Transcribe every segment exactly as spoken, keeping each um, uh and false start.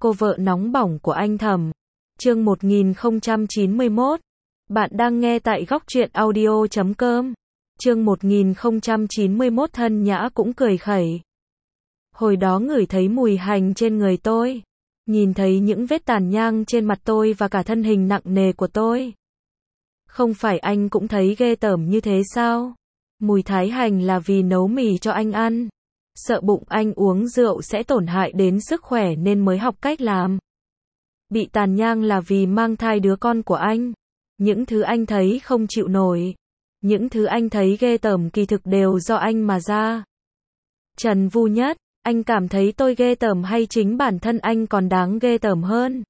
Cô vợ nóng bỏng của anh Thẩm. Chương một nghìn không trăm chín mươi mốt. Bạn đang nghe tại góc truyện audio chấm com. Chương một nghìn không trăm chín mươi mốt. Thân Nhã cũng cười khẩy. Hồi đó ngửi thấy mùi hành trên người tôi, nhìn thấy những vết tàn nhang trên mặt tôi và cả thân hình nặng nề của tôi. Không phải anh cũng thấy ghê tởm như thế sao? Mùi thái hành là vì nấu mì cho anh ăn. Sợ bụng anh uống rượu sẽ tổn hại đến sức khỏe nên mới học cách làm. Bị tàn nhang là vì mang thai đứa con của anh. Những thứ anh thấy không chịu nổi, những thứ anh thấy ghê tởm kỳ thực đều do anh mà ra. Trần Vu Nhất, anh cảm thấy tôi ghê tởm hay chính bản thân anh còn đáng ghê tởm hơn?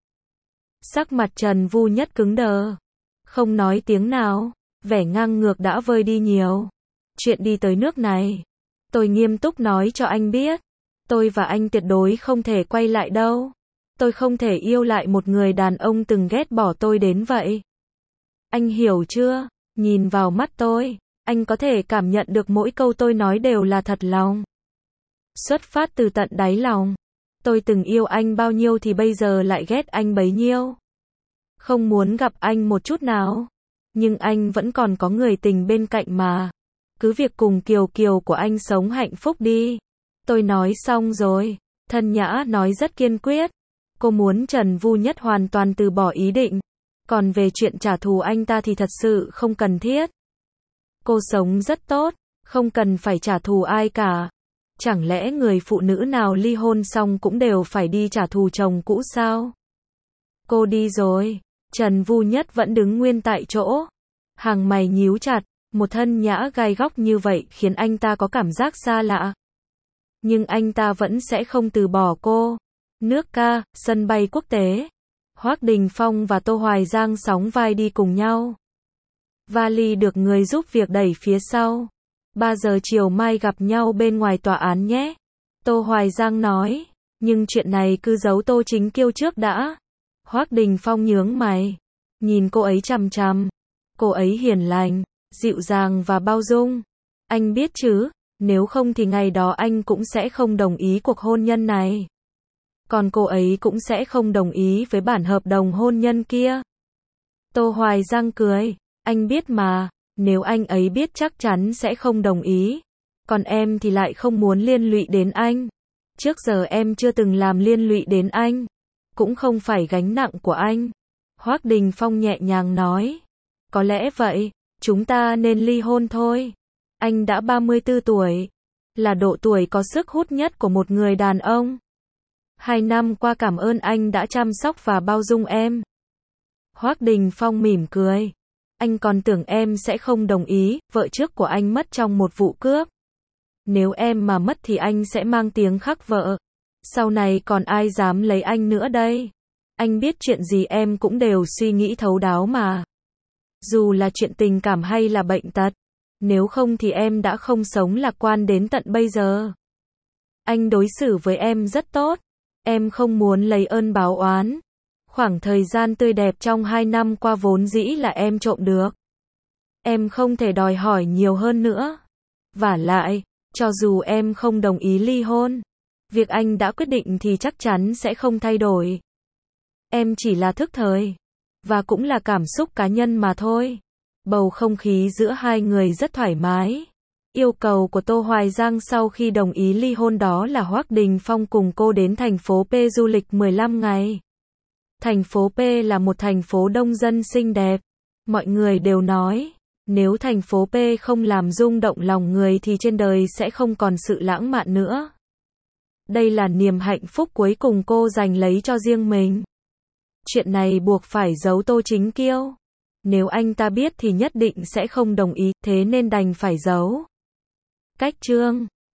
Sắc mặt Trần Vu Nhất cứng đờ, không nói tiếng nào, vẻ ngang ngược đã vơi đi nhiều. Chuyện đi tới nước này, tôi nghiêm túc nói cho anh biết, tôi và anh tuyệt đối không thể quay lại đâu. Tôi không thể yêu lại một người đàn ông từng ghét bỏ tôi đến vậy. Anh hiểu chưa? Nhìn vào mắt tôi, anh có thể cảm nhận được mỗi câu tôi nói đều là thật lòng. Xuất phát từ tận đáy lòng. Tôi từng yêu anh bao nhiêu thì bây giờ lại ghét anh bấy nhiêu. Không muốn gặp anh một chút nào. Nhưng anh vẫn còn có người tình bên cạnh mà. Cứ việc cùng Kiều Kiều của anh sống hạnh phúc đi. Tôi nói xong rồi. Thân Nhã nói rất kiên quyết. Cô muốn Trần Vu Nhất hoàn toàn từ bỏ ý định. Còn về chuyện trả thù anh ta thì thật sự không cần thiết. Cô sống rất tốt, không cần phải trả thù ai cả. Chẳng lẽ người phụ nữ nào ly hôn xong cũng đều phải đi trả thù chồng cũ sao? Cô đi rồi. Trần Vu Nhất vẫn đứng nguyên tại chỗ. Hàng mày nhíu chặt, một thân nhã gai góc như vậy khiến anh ta có cảm giác xa lạ. Nhưng anh ta vẫn sẽ không từ bỏ cô. Nước ca, sân bay quốc tế. Hoác Đình Phong và Tô Hoài Giang sóng vai đi cùng nhau. Vali được người giúp việc đẩy phía sau. ba giờ chiều mai gặp nhau bên ngoài tòa án nhé. Tô Hoài Giang nói. Nhưng chuyện này cứ giấu Tô Chính Kiêu trước đã. Hoác Đình Phong nhướng mày. Nhìn cô ấy chằm chằm. Cô ấy hiền lành, dịu dàng và bao dung. Anh biết chứ, nếu không thì ngày đó anh cũng sẽ không đồng ý cuộc hôn nhân này. Còn cô ấy cũng sẽ không đồng ý với bản hợp đồng hôn nhân kia. Tô Hoài Giang cười. Anh biết mà, nếu anh ấy biết chắc chắn sẽ không đồng ý. Còn em thì lại không muốn liên lụy đến anh. Trước giờ em chưa từng làm liên lụy đến anh. Cũng không phải gánh nặng của anh. Hoác Đình Phong nhẹ nhàng nói. Có lẽ vậy, chúng ta nên ly hôn thôi. Anh đã ba mươi tư tuổi. Là độ tuổi có sức hút nhất của một người đàn ông. Hai năm qua cảm ơn anh đã chăm sóc và bao dung em. Hoác Đình Phong mỉm cười. Anh còn tưởng em sẽ không đồng ý, vợ trước của anh mất trong một vụ cướp. Nếu em mà mất thì anh sẽ mang tiếng khắc vợ. Sau này còn ai dám lấy anh nữa đây? Anh biết chuyện gì em cũng đều suy nghĩ thấu đáo mà. Dù là chuyện tình cảm hay là bệnh tật. Nếu không thì em đã không sống lạc quan đến tận bây giờ. Anh đối xử với em rất tốt. Em không muốn lấy ơn báo oán. Khoảng thời gian tươi đẹp trong hai năm qua vốn dĩ là em trộm được. Em không thể đòi hỏi nhiều hơn nữa. Vả lại, cho dù em không đồng ý ly hôn, việc anh đã quyết định thì chắc chắn sẽ không thay đổi. Em chỉ là thức thời, và cũng là cảm xúc cá nhân mà thôi. Bầu không khí giữa hai người rất thoải mái. Yêu cầu của Tô Hoài Giang sau khi đồng ý ly hôn đó là Hoác Đình Phong cùng cô đến thành phố P du lịch mười lăm ngày. Thành phố P là một thành phố đông dân xinh đẹp. Mọi người đều nói, nếu thành phố P không làm rung động lòng người thì trên đời sẽ không còn sự lãng mạn nữa. Đây là niềm hạnh phúc cuối cùng cô dành lấy cho riêng mình. Chuyện này buộc phải giấu Tô Chính Kiêu. Nếu anh ta biết thì nhất định sẽ không đồng ý, thế nên đành phải giấu. Cách chương